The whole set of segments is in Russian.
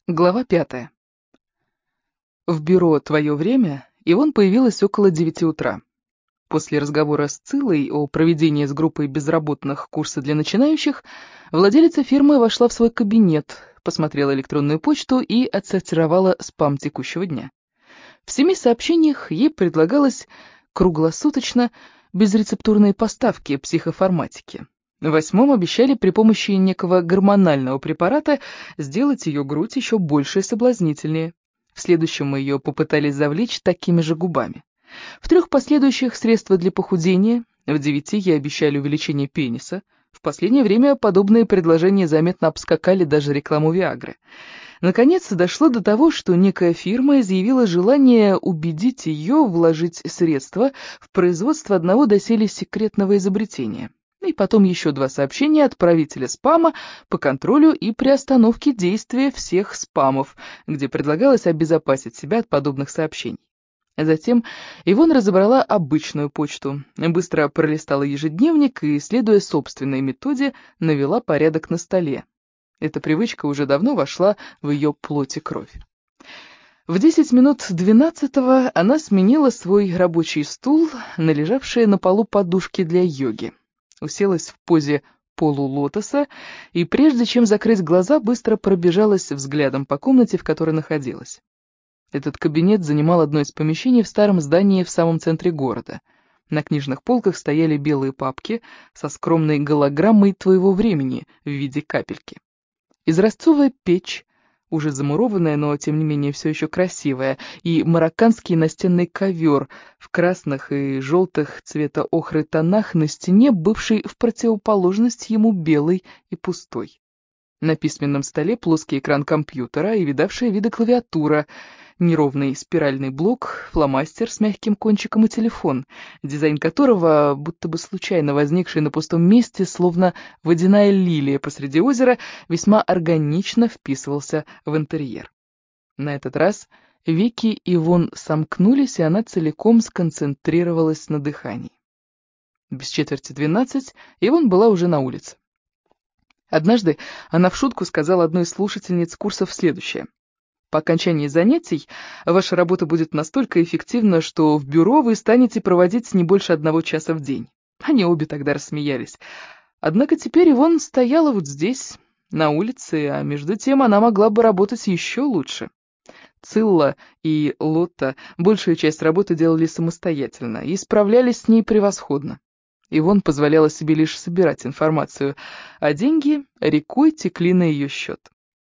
Глава 5. В бюро «Твое время» Ивон появилась около 9 утра. После разговора с Цилой о проведении с группой безработных курса для начинающих, владелица фирмы вошла в свой кабинет, посмотрела электронную почту и отсортировала спам текущего дня. В 7 сообщениях ей предлагалось круглосуточно безрецептурные поставки психофарматики. В 8 обещали при помощи некого гормонального препарата сделать ее грудь еще больше и соблазнительнее. В следующем ее попытались завлечь такими же губами. В 3 последующих средства для похудения, в 9 ей обещали увеличение пениса. В последнее время подобные предложения заметно обскакали даже рекламу Виагры. Наконец дошло до того, что некая фирма изъявила желание убедить ее вложить средства в производство одного доселе секретного изобретения. И потом еще 2 сообщения отправителя спама по контролю и приостановке действия всех спамов, где предлагалось обезопасить себя от подобных сообщений. Затем Ивон разобрала обычную почту, быстро пролистала ежедневник и, следуя собственной методе, навела порядок на столе. Эта привычка уже давно вошла в ее плоть и кровь. В 10 минут 12-го она сменила свой рабочий стул на лежавшие на полу подушки для йоги. Уселась в позе полулотоса и, прежде чем закрыть глаза, быстро пробежалась взглядом по комнате, в которой находилась. Этот кабинет занимал одно из помещений в старом здании в самом центре города. На книжных полках стояли белые папки со скромной голограммой твоего времени в виде капельки. Изразцовая печь, уже замурованная, но тем не менее все еще красивая, и марокканский настенный ковер в красных и желтых цвета охры тонах на стене, бывший в противоположность ему белый и пустой. На письменном столе плоский экран компьютера и видавшая виды клавиатура, неровный спиральный блок, фломастер с мягким кончиком и телефон, дизайн которого, будто бы случайно возникший на пустом месте, словно водяная лилия посреди озера, весьма органично вписывался в интерьер. На этот раз веки Ивон сомкнулись, и она целиком сконцентрировалась на дыхании. Без четверти 12 Ивон была уже на улице. Однажды она в шутку сказала одной из слушательниц курсов следующее. По окончании занятий ваша работа будет настолько эффективна, что в бюро вы станете проводить не больше 1 часа в день. Они обе тогда рассмеялись. Однако теперь Ивон стояла вот здесь, на улице, а между тем она могла бы работать еще лучше. Цилла и Лотта большую часть работы делали самостоятельно и справлялись с ней превосходно. Ивон позволяла себе лишь собирать информацию, а деньги рекой текли на ее счет.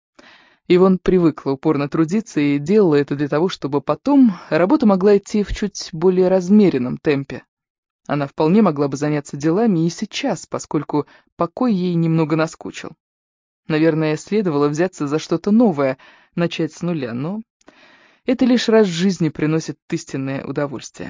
Ивон привыкла упорно трудиться и делала это для того, чтобы потом работа могла идти в чуть более размеренном темпе. Она вполне могла бы заняться делами и сейчас, поскольку покой ей немного наскучил. Наверное, следовало взяться за что-то новое, начать с нуля, но это лишь раз в жизни приносит истинное удовольствие.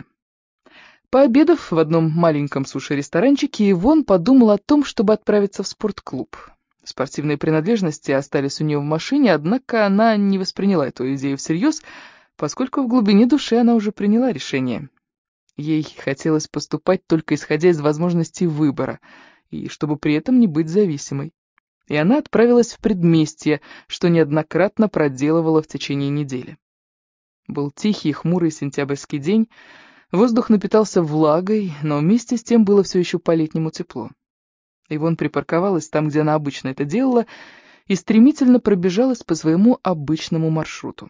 Пообедав в одном маленьком суши-ресторанчике, Ивон подумал о том, чтобы отправиться в спортклуб. Спортивные принадлежности остались у нее в машине, однако она не восприняла эту идею всерьез, поскольку в глубине души она уже приняла решение. Ей хотелось поступать только исходя из возможностей выбора, и чтобы при этом не быть зависимой. И она отправилась в предместье, что неоднократно проделывала в течение недели. Был тихий, хмурый сентябрьский день, воздух напитался влагой, но вместе с тем было все еще по-летнему тепло. Ивон припарковалась там, где она обычно это делала, и стремительно пробежалась по своему обычному маршруту.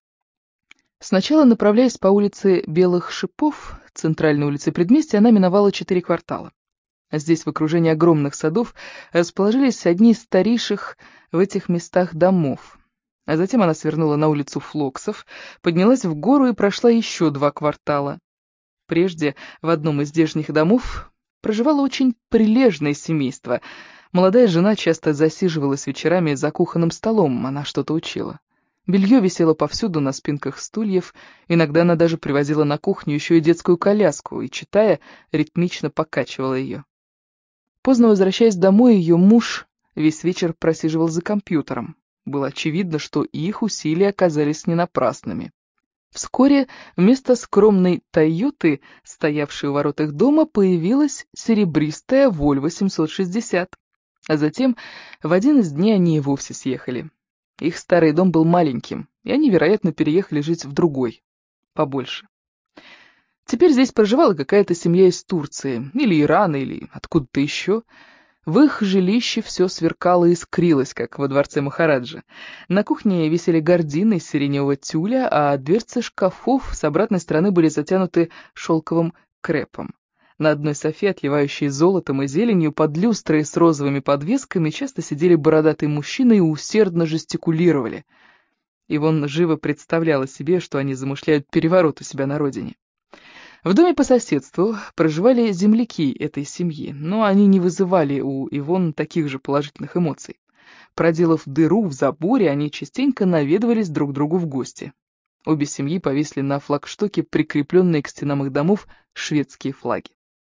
Сначала, направляясь по улице Белых Шипов, центральной улице предместья, она миновала 4 квартала. Здесь, в окружении огромных садов, расположились одни из старейших в этих местах домов. А затем она свернула на улицу Флоксов, поднялась в гору и прошла еще 2 квартала. Прежде в одном из здешних домов проживало очень прилежное семейство. Молодая жена часто засиживалась вечерами за кухонным столом, она что-то учила. Белье висело повсюду на спинках стульев, иногда она даже привозила на кухню еще и детскую коляску и, читая, ритмично покачивала ее. Поздно возвращаясь домой, ее муж весь вечер просиживал за компьютером. Было очевидно, что их усилия оказались не напрасными. Вскоре вместо скромной «Тойоты», стоявшей у ворот их дома, появилась серебристая «Вольво 760». А затем в один из дней они и вовсе съехали. Их старый дом был маленьким, и они, вероятно, переехали жить в другой, побольше. Теперь здесь проживала какая-то семья из Турции, или Ирана, или откуда-то еще. В их жилище все сверкало и искрилось, как во дворце Махараджа. На кухне висели гардины из сиреневого тюля, а дверцы шкафов с обратной стороны были затянуты шелковым крепом. На одной софе, отливающей золотом и зеленью, под люстрой с розовыми подвесками, часто сидели бородатые мужчины и усердно жестикулировали. Ивон живо представляла себе, что они замышляют переворот у себя на родине. В доме по соседству проживали земляки этой семьи, но они не вызывали у Ивон таких же положительных эмоций. Проделав дыру в заборе, они частенько наведывались друг к другу в гости. Обе семьи повесили на флагштоке, прикрепленные к стенам их домов, шведские флаги.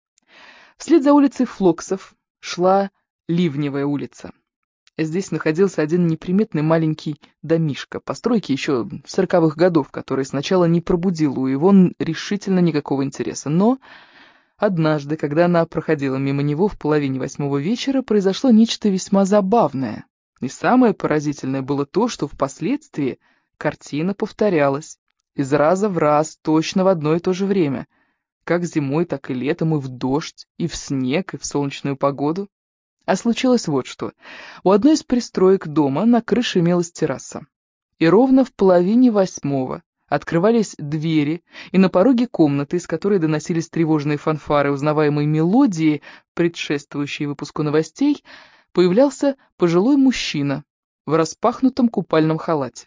Вслед за улицей Флоксов шла Ливневая улица. Здесь находился один неприметный маленький домишко, постройки еще 40-х годов, который сначала не пробудил у Ивон решительно никакого интереса. Но однажды, когда она проходила мимо него в половине 8 вечера, произошло нечто весьма забавное. И самое поразительное было то, что впоследствии картина повторялась из раза в раз, точно в одно и то же время, как зимой, так и летом, и в дождь, и в снег, и в солнечную погоду. А случилось вот что. У одной из пристроек дома на крыше имелась терраса. И ровно в половине 8 открывались двери, и на пороге комнаты, из которой доносились тревожные фанфары узнаваемой мелодии, предшествующей выпуску новостей, появлялся пожилой мужчина в распахнутом купальном халате.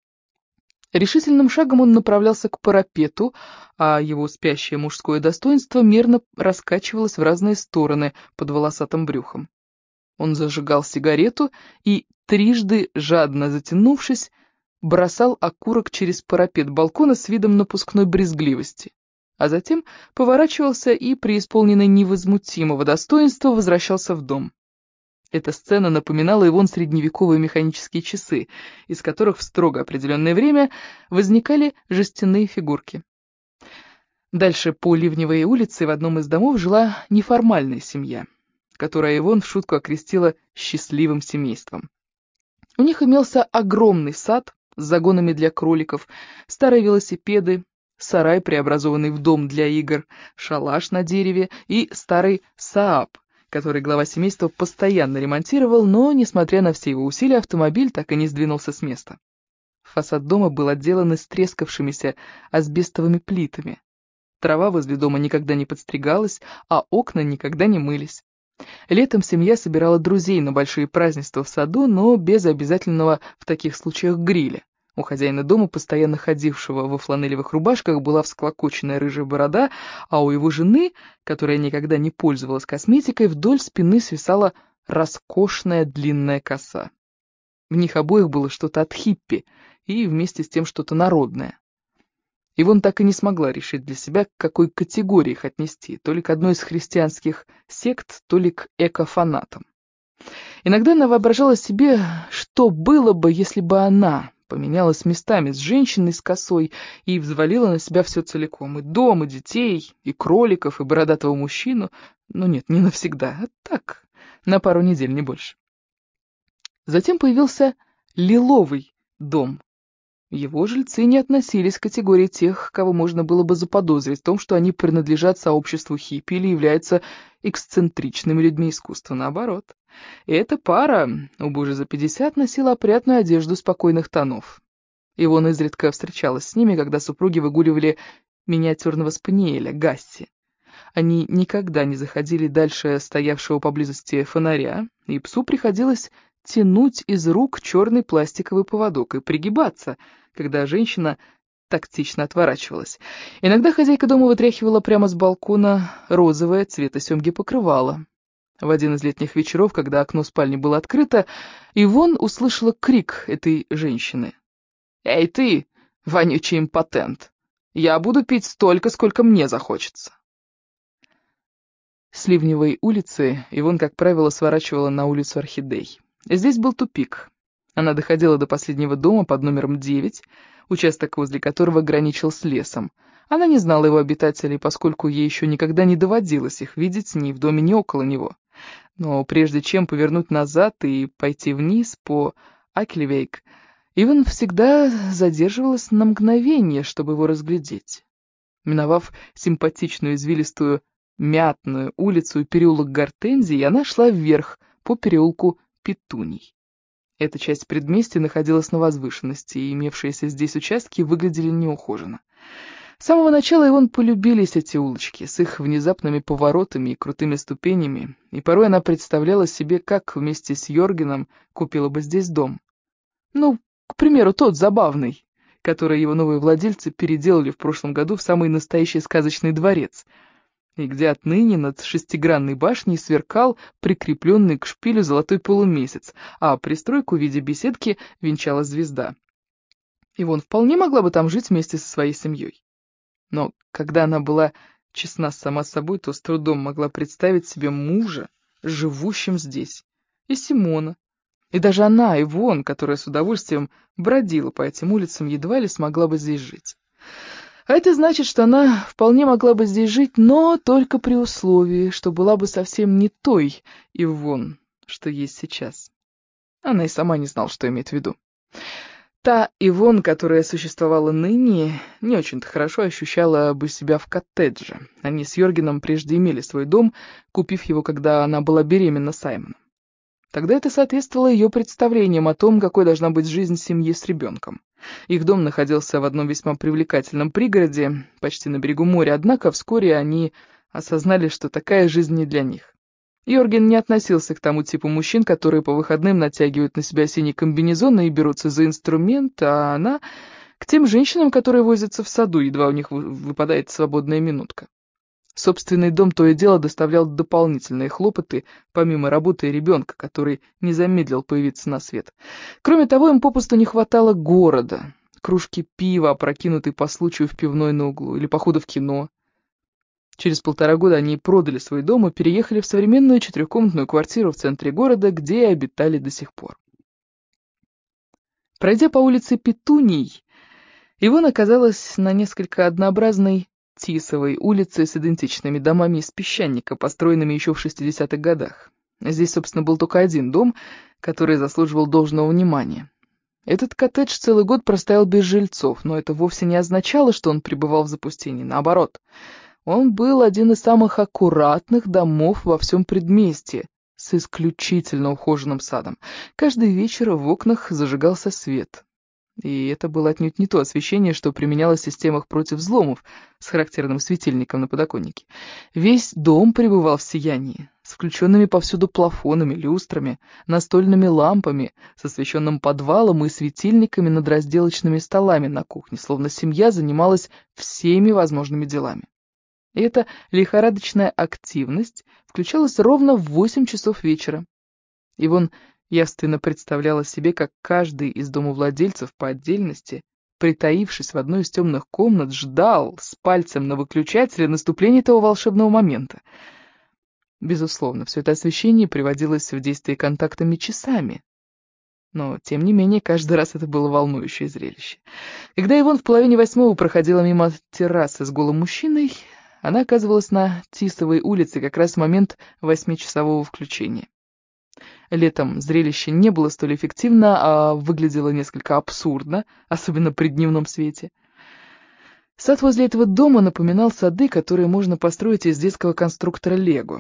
Решительным шагом он направлялся к парапету, а его спящее мужское достоинство мерно раскачивалось в разные стороны под волосатым брюхом. Он зажигал сигарету и, трижды жадно затянувшись, бросал окурок через парапет балкона с видом напускной брезгливости, а затем поворачивался и, преисполненный невозмутимого достоинства, возвращался в дом. Эта сцена напоминала Ивон средневековые механические часы, из которых в строго определенное время возникали жестяные фигурки. Дальше по Ливневой улице в одном из домов жила неформальная семья, которая Ивон в шутку окрестила «счастливым семейством». У них имелся огромный сад с загонами для кроликов, старые велосипеды, сарай, преобразованный в дом для игр, шалаш на дереве и старый Сааб, который глава семейства постоянно ремонтировал, но, несмотря на все его усилия, автомобиль так и не сдвинулся с места. Фасад дома был отделан истрескавшимися асбестовыми плитами. Трава возле дома никогда не подстригалась, а окна никогда не мылись. Летом семья собирала друзей на большие празднества в саду, но без обязательного в таких случаях гриля. У хозяина дома, постоянно ходившего во фланелевых рубашках, была всклокоченная рыжая борода, а у его жены, которая никогда не пользовалась косметикой, вдоль спины свисала роскошная длинная коса. В них обоих было что-то от хиппи и вместе с тем что-то народное. Ивон так и не смогла решить для себя, к какой категории их отнести, то ли к одной из христианских сект, то ли к экофанатам. Иногда она воображала себе, что было бы, если бы она поменялась местами с женщиной с косой и взвалила на себя все целиком, и дом, и детей, и кроликов, и бородатого мужчину. Но нет, не навсегда, а так, на пару недель, не больше. Затем появился лиловый дом. Его жильцы не относились к категории тех, кого можно было бы заподозрить в том, что они принадлежат сообществу хиппи или являются эксцентричными людьми искусства, наоборот. И эта пара, оба уже за 50, носила опрятную одежду спокойных тонов. Ивон изредка встречалась с ними, когда супруги выгуливали миниатюрного спаниеля, Гасси. Они никогда не заходили дальше стоявшего поблизости фонаря, и псу приходилось тянуть из рук черный пластиковый поводок и пригибаться, когда женщина тактично отворачивалась. Иногда хозяйка дома вытряхивала прямо с балкона розовое цвета семги покрывало. В один из летних вечеров, когда окно спальни было открыто, Ивон услышала крик этой женщины. «Эй ты, вонючий импотент! Я буду пить столько, сколько мне захочется!» С Ливневой улицы Ивон, как правило, сворачивала на улицу Орхидей. Здесь был тупик. Она доходила до последнего дома под номером 9, участок возле которого граничил с лесом. Она не знала его обитателей, поскольку ей еще никогда не доводилось их видеть ни в доме, ни около него. Но прежде чем повернуть назад и пойти вниз по Акельвейк, Иван всегда задерживалась на мгновение, чтобы его разглядеть. Миновав симпатичную извилистую Мятную улицу и переулок Гортензии, она шла вверх по переулку Петуний. Эта часть предместья находилась на возвышенности, и имевшиеся здесь участки выглядели неухоженно. С самого начала Иван полюбились эти улочки с их внезапными поворотами и крутыми ступенями, и порой она представляла себе, как вместе с Йоргеном купила бы здесь дом. Ну, к примеру, тот забавный, который его новые владельцы переделали в прошлом году в самый настоящий сказочный дворец, и где отныне над шестигранной башней сверкал прикрепленный к шпилю золотой полумесяц, а пристройку в виде беседки венчала звезда. Иван вполне могла бы там жить вместе со своей семьей. Но когда она была честна сама с собой, то с трудом могла представить себе мужа, живущим здесь, и Симона. И даже она, Ивон, которая с удовольствием бродила по этим улицам, едва ли смогла бы здесь жить. А это значит, что она вполне могла бы здесь жить, но только при условии, что была бы совсем не той Ивон, что есть сейчас. Она и сама не знала, что имеет в виду. Та Ивон, которая существовала ныне, не очень-то хорошо ощущала бы себя в коттедже. Они с Йоргеном прежде имели свой дом, купив его, когда она была беременна Саймоном. Тогда это соответствовало ее представлениям о том, какой должна быть жизнь семьи с ребенком. Их дом находился в одном весьма привлекательном пригороде, почти на берегу моря, однако вскоре они осознали, что такая жизнь не для них. Йорген не относился к тому типу мужчин, которые по выходным натягивают на себя синий комбинезон и берутся за инструмент, а она к тем женщинам, которые возятся в саду, едва у них выпадает свободная минутка. Собственный дом то и дело доставлял дополнительные хлопоты, помимо работы и ребенка, который не замедлил появиться на свет. Кроме того, им попусту не хватало города, кружки пива, опрокинутой по случаю в пивной на углу, или похода в кино. Через 1,5 года они продали свой дом и переехали в современную 4-комнатную квартиру в центре города, где и обитали до сих пор. Пройдя по улице Петуний, Иван оказалась на несколько однообразной Тисовой улице с идентичными домами из песчаника, построенными еще в 60-х годах. Здесь, собственно, был только один дом, который заслуживал должного внимания. Этот коттедж целый год простоял без жильцов, но это вовсе не означало, что он пребывал в запустении. Наоборот, он был один из самых аккуратных домов во всем предместье, с исключительно ухоженным садом. Каждый вечер в окнах зажигался свет. И это было отнюдь не то освещение, что применялось в системах против взломов с характерным светильником на подоконнике. Весь дом пребывал в сиянии, с включенными повсюду плафонами, люстрами, настольными лампами, с освещенным подвалом и светильниками над разделочными столами на кухне, словно семья занималась всеми возможными делами. И эта лихорадочная активность включалась ровно в 8 часов вечера. Иван явственно представляла себе, как каждый из домовладельцев по отдельности, притаившись в одной из темных комнат, ждал с пальцем на выключателе наступления этого волшебного момента. Безусловно, все это освещение приводилось в действие контактами часами. Но, тем не менее, каждый раз это было волнующее зрелище. Когда Иван в 7:30 проходила мимо террасы с голым мужчиной, она оказывалась на Тисовой улице как раз в момент 8-часового включения. Летом зрелище не было столь эффективно, а выглядело несколько абсурдно, особенно при дневном свете. Сад возле этого дома напоминал сады, которые можно построить из детского конструктора Лего.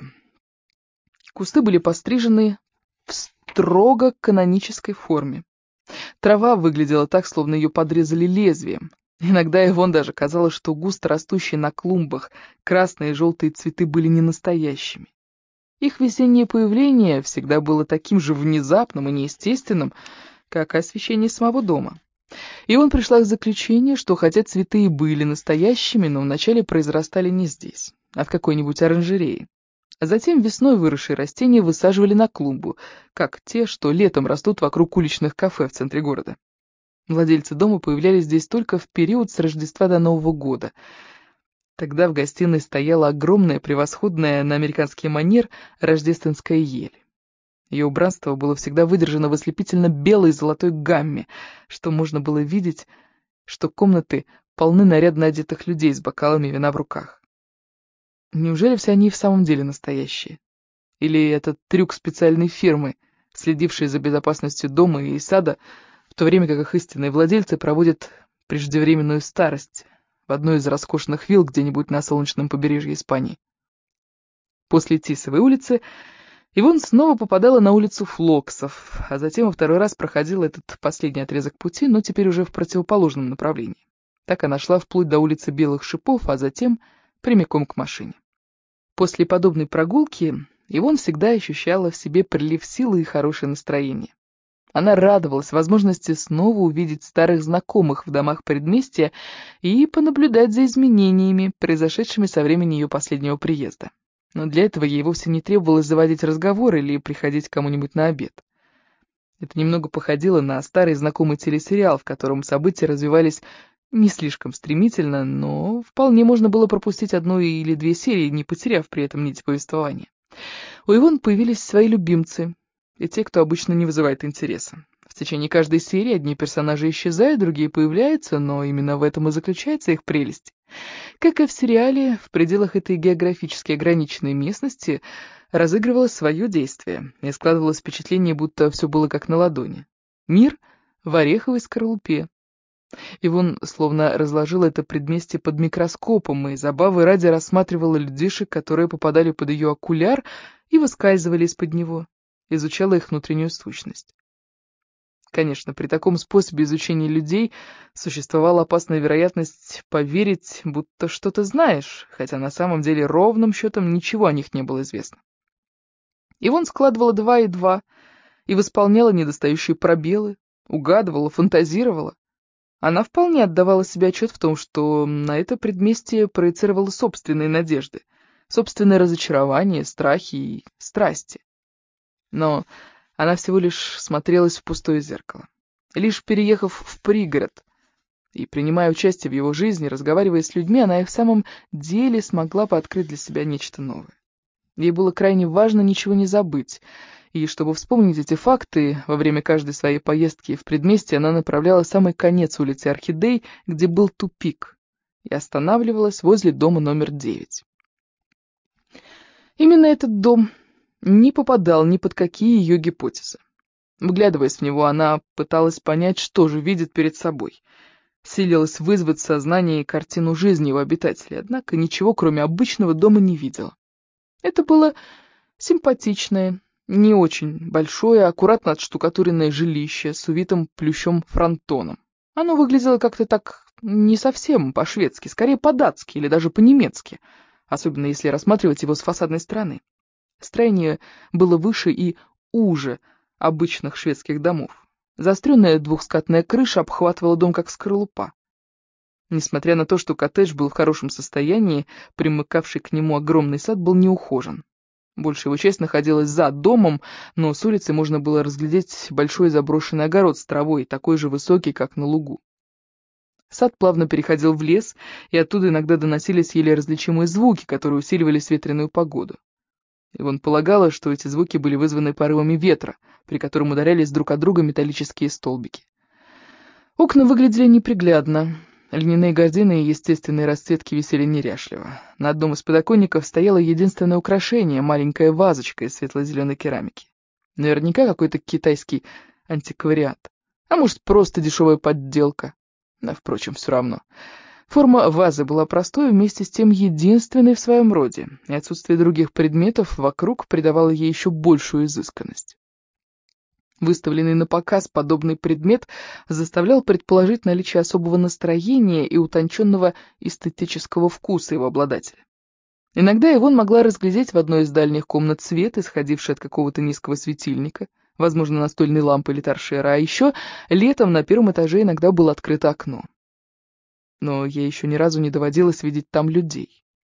Кусты были пострижены в строго канонической форме. Трава выглядела так, словно ее подрезали лезвием. Иногда Ивон даже казалось, что густо растущие на клумбах красные и желтые цветы были не настоящими. Их весеннее появление всегда было таким же внезапным и неестественным, как и освещение самого дома. И он пришла к заключению, что хотя цветы и были настоящими, но вначале произрастали не здесь, а в какой-нибудь оранжерее. А затем весной выросшие растения высаживали на клумбу, как те, что летом растут вокруг уличных кафе в центре города. Владельцы дома появлялись здесь только в период с Рождества до Нового года. Тогда в гостиной стояла огромная, превосходная на американский манер рождественская ель. Ее убранство было всегда выдержано в ослепительно белой золотой гамме, что можно было видеть, что комнаты полны нарядно одетых людей с бокалами вина в руках. Неужели все они и в самом деле настоящие? Или это трюк специальной фирмы, следившей за безопасностью дома и сада, в в то время как их истинные владельцы проводят преждевременную старость в одной из роскошных вилл где-нибудь на солнечном побережье Испании. После Тисовой улицы Ивонн снова попадала на улицу Флоксов, а затем во второй раз проходила этот последний отрезок пути, но теперь уже в противоположном направлении. Так она шла вплоть до улицы Белых Шипов, а затем прямиком к машине. После подобной прогулки Ивонн всегда ощущала в себе прилив силы и хорошее настроение. Она радовалась возможности снова увидеть старых знакомых в домах предместья и понаблюдать за изменениями, произошедшими со времени ее последнего приезда. Но для этого ей вовсе не требовалось заводить разговор или приходить к кому-нибудь на обед. Это немного походило на старый знакомый телесериал, в котором события развивались не слишком стремительно, но вполне можно было пропустить одну или две серии, не потеряв при этом нить повествования. У Ивонн появились свои любимцы, и те, кто обычно не вызывает интереса. В течение каждой серии одни персонажи исчезают, другие появляются, но именно в этом и заключается их прелесть. Как и в сериале, в пределах этой географически ограниченной местности разыгрывалось свое действие, и складывалось впечатление, будто все было как на ладони. Мир в ореховой скорлупе. Ивонн словно разложила это предместье под микроскопом и забавы ради рассматривала людишек, которые попадали под ее окуляр и выскальзывали из-под него, изучала их внутреннюю сущность. Конечно, при таком способе изучения людей существовала опасная вероятность поверить, будто что-то знаешь, хотя на самом деле ровным счетом ничего о них не было известно. Ивонн складывала 2 и 2 и восполняла недостающие пробелы, угадывала, фантазировала. Она вполне отдавала себе отчет в том, что на это предместье проецировала собственные надежды, собственные разочарования, страхи и страсти. Но она всего лишь смотрелась в пустое зеркало. Лишь переехав в пригород и принимая участие в его жизни, разговаривая с людьми, она и в самом деле смогла пооткрыть для себя нечто новое. Ей было крайне важно ничего не забыть, и чтобы вспомнить эти факты, во время каждой своей поездки в предместье она направляла самый конец улицы Орхидей, где был тупик, и останавливалась возле дома номер 9. Именно этот дом не попадал ни под какие ее гипотезы. Вглядываясь в него, она пыталась понять, что же видит перед собой. Силилась вызвать в сознании картину жизни его обитателей, однако ничего, кроме обычного дома, не видела. Это было симпатичное, не очень большое, аккуратно отштукатуренное жилище с увитым плющом фронтоном. Оно выглядело как-то так не совсем по-шведски, скорее по-датски или даже по-немецки, особенно если рассматривать его с фасадной стороны. Строение было выше и уже обычных шведских домов. Заостренная двухскатная крыша обхватывала дом как скорлупа. Несмотря на то, что коттедж был в хорошем состоянии, примыкавший к нему огромный сад был неухожен. Большая его часть находилась за домом, но с улицы можно было разглядеть большой заброшенный огород с травой, такой же высокий, как на лугу. Сад плавно переходил в лес, и оттуда иногда доносились еле различимые звуки, которые усиливались в ветреную погоду. Ивонн полагала, что эти звуки были вызваны порывами ветра, при котором ударялись друг от друга металлические столбики. Окна выглядели неприглядно. Льняные гардины и естественные расцветки висели неряшливо. На одном из подоконников стояло единственное украшение — маленькая вазочка из светло-зеленой керамики. Наверняка какой-то китайский антиквариат. А может, просто дешевая подделка. Но, впрочем, все равно. Форма вазы была простой, вместе с тем единственной в своем роде, и отсутствие других предметов вокруг придавало ей еще большую изысканность. Выставленный на показ подобный предмет заставлял предположить наличие особого настроения и утонченного эстетического вкуса его обладателя. Иногда Ивонн могла разглядеть в одной из дальних комнат свет, исходивший от какого-то низкого светильника, возможно, настольной лампы или торшера, а еще летом на первом этаже иногда было открыто окно. Но ей еще ни разу не доводилось видеть там людей.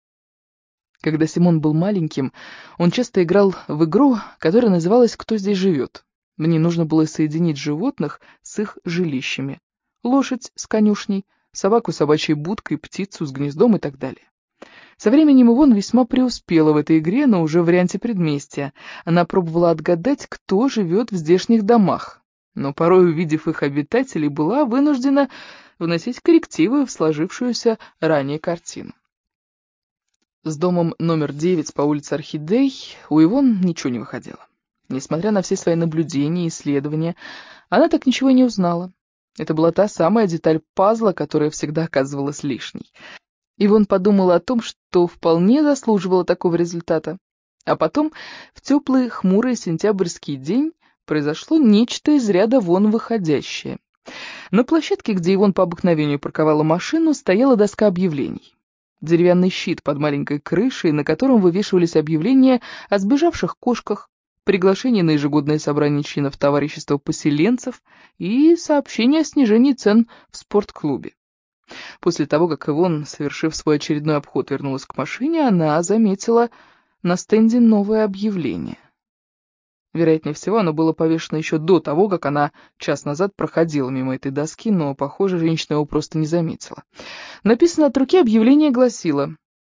Когда Симон был маленьким, он часто играл в игру, которая называлась «Кто здесь живет?». Мне нужно было соединить животных с их жилищами. Лошадь с конюшней, собаку с собачьей будкой, птицу с гнездом и так далее. Со временем Ивонн весьма преуспела в этой игре, но уже в варианте предместья. Она пробовала отгадать, кто живет в здешних домах, но порой, увидев их обитателей, была вынуждена вносить коррективы в сложившуюся ранее картину. С домом номер 9 по улице Орхидей у Ивонн ничего не выходило. Несмотря на все свои наблюдения и исследования, она так ничего и не узнала. Это была та самая деталь пазла, которая всегда оказывалась лишней. Ивон подумала о том, что вполне заслуживала такого результата. А потом, в теплый, хмурый сентябрьский день, произошло нечто из ряда вон выходящее. На площадке, где Ивон по обыкновению парковала машину, стояла доска объявлений. Деревянный щит под маленькой крышей, на котором вывешивались объявления о сбежавших кошках, приглашение на ежегодное собрание членов товарищества поселенцев и сообщение о снижении цен в спортклубе. После того, как Ивон, совершив свой очередной обход, вернулась к машине, она заметила на стенде новое объявление. Вероятнее всего, оно было повешено еще до того, как она час назад проходила мимо этой доски, но, похоже, женщина его просто не заметила. Написано от руки объявление гласило: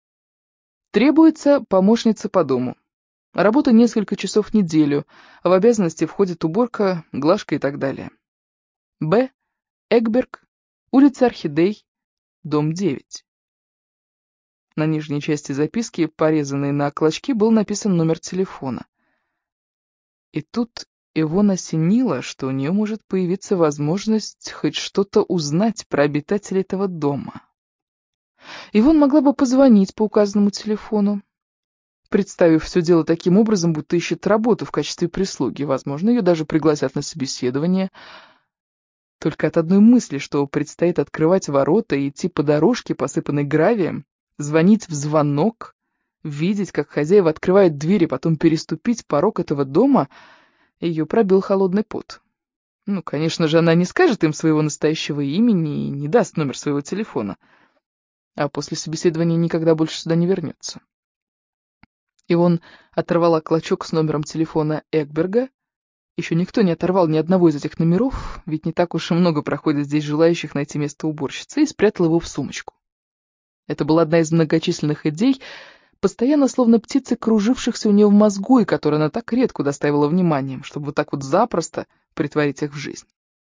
«Требуется помощница по дому. Работа несколько часов в неделю, а в обязанности входит уборка, глажка и так далее. Б. Эгберг, улица Орхидей, дом 9». На нижней части записки, порезанной на клочки, был написан номер телефона. И тут Ивон осенило, что у нее может появиться возможность хоть что-то узнать про обитателей этого дома. Ивон могла бы позвонить по указанному телефону, представив все дело таким образом, будто ищет работу в качестве прислуги. Возможно, ее даже пригласят на собеседование. Только от одной мысли, что предстоит открывать ворота и идти по дорожке, посыпанной гравием, звонить в звонок, видеть, как хозяева открывают дверь, и потом переступить порог этого дома, ее пробил холодный пот. Ну, конечно же, она не скажет им своего настоящего имени и не даст номер своего телефона, а после собеседования никогда больше сюда не вернется. Ивон оторвала клочок с номером телефона Эгберга. Еще никто не оторвал ни одного из этих номеров, ведь не так уж и много проходит здесь желающих найти место уборщицы, и спрятала его в сумочку. Это была одна из многочисленных идей, постоянно словно птицы, кружившихся у нее в мозгу, и которые она так редко удостаивала вниманием, чтобы вот так вот запросто притворить их в жизнь.